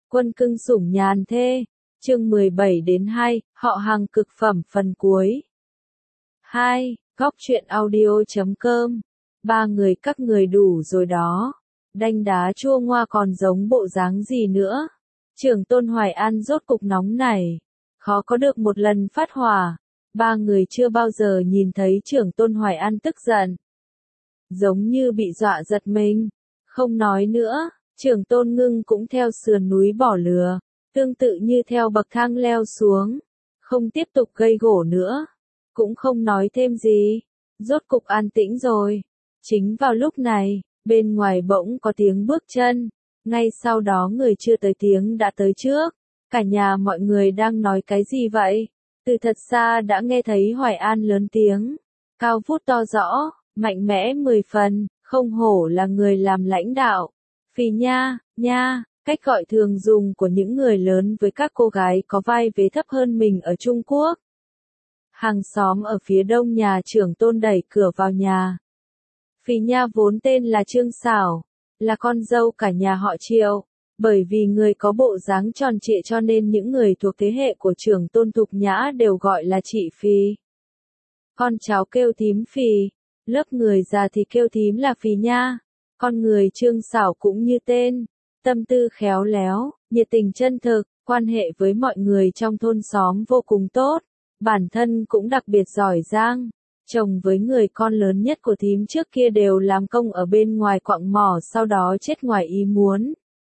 Quân cưng sủng nhàn thê, chương 17 đến 2, họ hàng cực phẩm phần cuối. 2. Góc truyện audio.com. Ba người các người đủ rồi đó. Đanh đá chua ngoa còn giống bộ dáng gì nữa. Trưởng tôn Hoài An rốt cục nóng này. Khó có được một lần phát hỏa. Ba người chưa bao giờ nhìn thấy trưởng tôn Hoài An tức giận. Giống như bị dọa giật mình. Không nói nữa. Trưởng tôn Ngưng cũng theo sườn núi bỏ lừa, tương tự như theo bậc thang leo xuống, không tiếp tục gây gổ nữa, cũng không nói thêm gì, rốt cục an tĩnh rồi. Chính vào lúc này, bên ngoài bỗng có tiếng bước chân, ngay sau đó người chưa tới tiếng đã tới trước. Cả nhà mọi người đang nói cái gì vậy? Từ thật xa đã nghe thấy Hoài An lớn tiếng, cao vút to rõ, mạnh mẽ 10 phần, không hổ là người làm lãnh đạo. Phì nha, cách gọi thường dùng của những người lớn với các cô gái có vai vế thấp hơn mình ở Trung Quốc. Hàng xóm ở phía đông nhà trưởng tôn đẩy cửa vào nhà. Phì nha vốn tên là Trương Xảo, là con dâu cả nhà họ Triệu. Bởi vì người có bộ dáng tròn trịa cho nên những người thuộc thế hệ của trưởng tôn Thục Nhã đều gọi là chị Phì. Con cháu kêu thím Phì, lớp người già thì kêu thím là Phì nha. Con người Trương Xảo cũng như tên, tâm tư khéo léo, nhiệt tình chân thực, quan hệ với mọi người trong thôn xóm vô cùng tốt, bản thân cũng đặc biệt giỏi giang. Chồng với người con lớn nhất của thím trước kia đều làm công ở bên ngoài quặng mỏ sau đó chết ngoài ý muốn.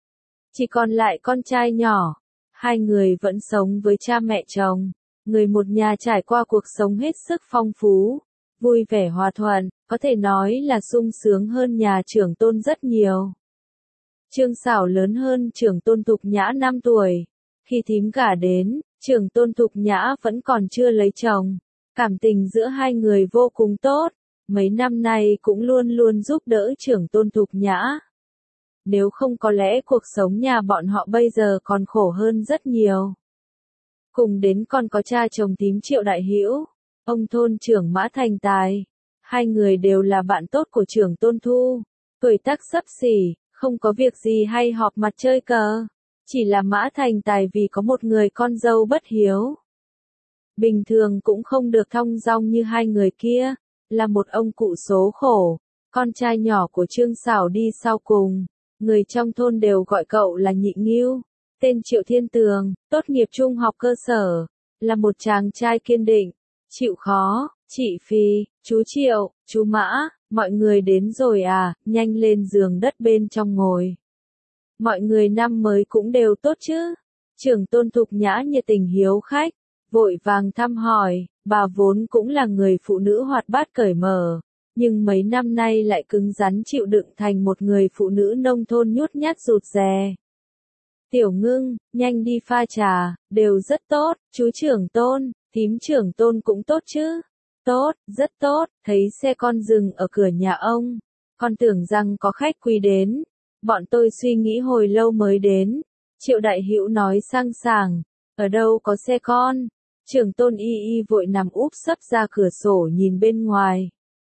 Chỉ còn lại con trai nhỏ, hai người vẫn sống với cha mẹ chồng, người một nhà trải qua cuộc sống hết sức phong phú, vui vẻ hòa thuận, có thể nói là sung sướng hơn nhà trưởng tôn rất nhiều. Trương Xảo lớn hơn trưởng tôn Thục Nhã 5 tuổi. Khi thím gả đến, trưởng tôn Thục Nhã vẫn còn chưa lấy chồng. Cảm tình giữa hai người vô cùng tốt. Mấy năm nay cũng luôn luôn giúp đỡ trưởng tôn Thục Nhã. Nếu không có lẽ cuộc sống nhà bọn họ bây giờ còn khổ hơn rất nhiều. Cùng đến còn có cha chồng thím Triệu Đại Hữu, ông thôn trưởng Mã Thành Tài. Hai người đều là bạn tốt của trưởng tôn Thu. Tuổi tác xấp xỉ, không có việc gì hay họp mặt chơi cờ. Chỉ là Mã Thành Tài vì có một người con dâu bất hiếu. Bình thường cũng không được thong dong như hai người kia, là một ông cụ số khổ. Con trai nhỏ của Trương Xảo đi sau cùng, người trong thôn đều gọi cậu là Nhị Ngưu. Tên Triệu Thiên Tường, tốt nghiệp trung học cơ sở, là một chàng trai kiên định, chịu khó. Chị Phi, chú Triệu, chú Mã, mọi người đến rồi à, nhanh lên giường đất bên trong ngồi. Mọi người năm mới cũng đều tốt chứ? Trưởng tôn Thục Nhã nhiệt tình hiếu khách, vội vàng thăm hỏi, bà vốn cũng là người phụ nữ hoạt bát cởi mở, nhưng mấy năm nay lại cứng rắn chịu đựng thành một người phụ nữ nông thôn nhút nhát rụt rè. Tiểu Ngưng, nhanh đi pha trà, đều rất tốt, chú trưởng tôn, thím trưởng tôn cũng tốt chứ? Tốt, rất tốt, thấy xe con dừng ở cửa nhà ông. Con tưởng rằng có khách quý đến. Bọn tôi suy nghĩ hồi lâu mới đến. Triệu Đại Hữu nói sang sảng. Ở đâu có xe con? Trưởng tôn y vội nằm úp sấp ra cửa sổ nhìn bên ngoài.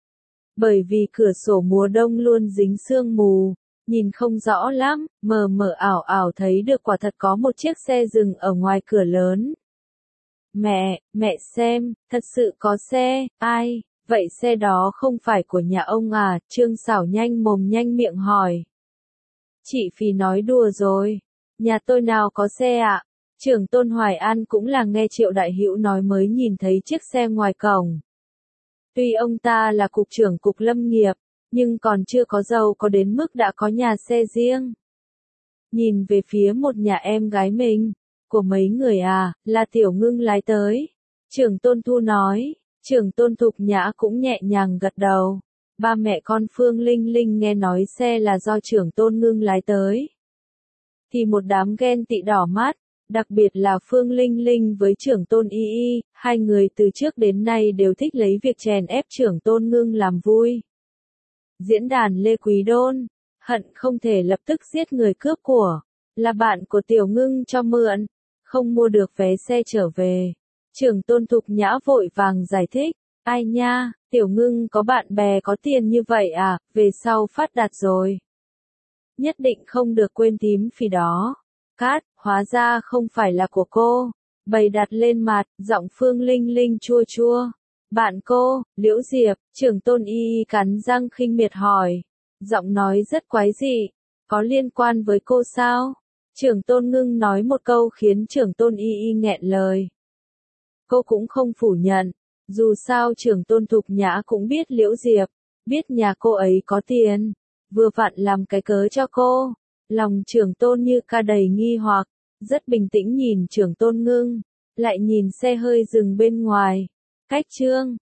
Bởi vì cửa sổ mùa đông luôn dính sương mù, nhìn không rõ lắm, mờ mờ ảo ảo thấy được quả thật có một chiếc xe dừng ở ngoài cửa lớn. Mẹ xem, thật sự có xe, ai, vậy xe đó không phải của nhà ông à? Trương Xảo nhanh mồm nhanh miệng hỏi. Chị Phi nói đùa rồi, nhà tôi nào có xe ạ? Trưởng tôn Hoài An cũng là nghe Triệu Đại Hữu nói mới nhìn thấy chiếc xe ngoài cổng. Tuy ông ta là cục trưởng cục lâm nghiệp, nhưng còn chưa có giàu có đến mức đã có nhà xe riêng. Nhìn về phía một nhà em gái mình. Của mấy người à, là Tiểu Ngưng lái tới. Trưởng tôn Thu nói, trưởng tôn Thục Nhã cũng nhẹ nhàng gật đầu. Ba mẹ con Phương Linh Linh nghe nói xe là do trưởng tôn Ngưng lái tới. Thì một đám ghen tị đỏ mắt, đặc biệt là Phương Linh Linh với trưởng tôn Y, hai người từ trước đến nay đều thích lấy việc chèn ép trưởng tôn Ngưng làm vui. Diễn đàn Lê Quý Đôn, hận không thể lập tức giết người cướp của, là bạn của Tiểu Ngưng cho mượn. Không mua được vé xe trở về. Trưởng tôn Thục Nhã vội vàng giải thích. Ai nha, Tiểu Ngưng có bạn bè có tiền như vậy à, về sau phát đạt rồi. Nhất định không được quên thím Phi đó. Cát, Hóa ra không phải là của cô. Bày đặt lên mặt, giọng Phương Linh Linh chua chua. Bạn cô, Liễu Diệp, Trưởng Tôn Y Y cắn răng khinh miệt hỏi. Giọng nói rất quái dị. Có liên quan với cô sao? Trưởng Tôn Ngưng nói một câu khiến Trưởng Tôn Y Y nghẹn lời. Cô cũng không phủ nhận. Dù sao Trưởng Tôn Thục Nhã cũng biết Liễu Diệp, biết nhà cô ấy có tiền, vừa vặn làm cái cớ cho cô. Lòng Trưởng Tôn Như Ca đầy nghi hoặc, rất bình tĩnh nhìn Trưởng Tôn Ngưng, lại nhìn xe hơi dừng bên ngoài. Cách chương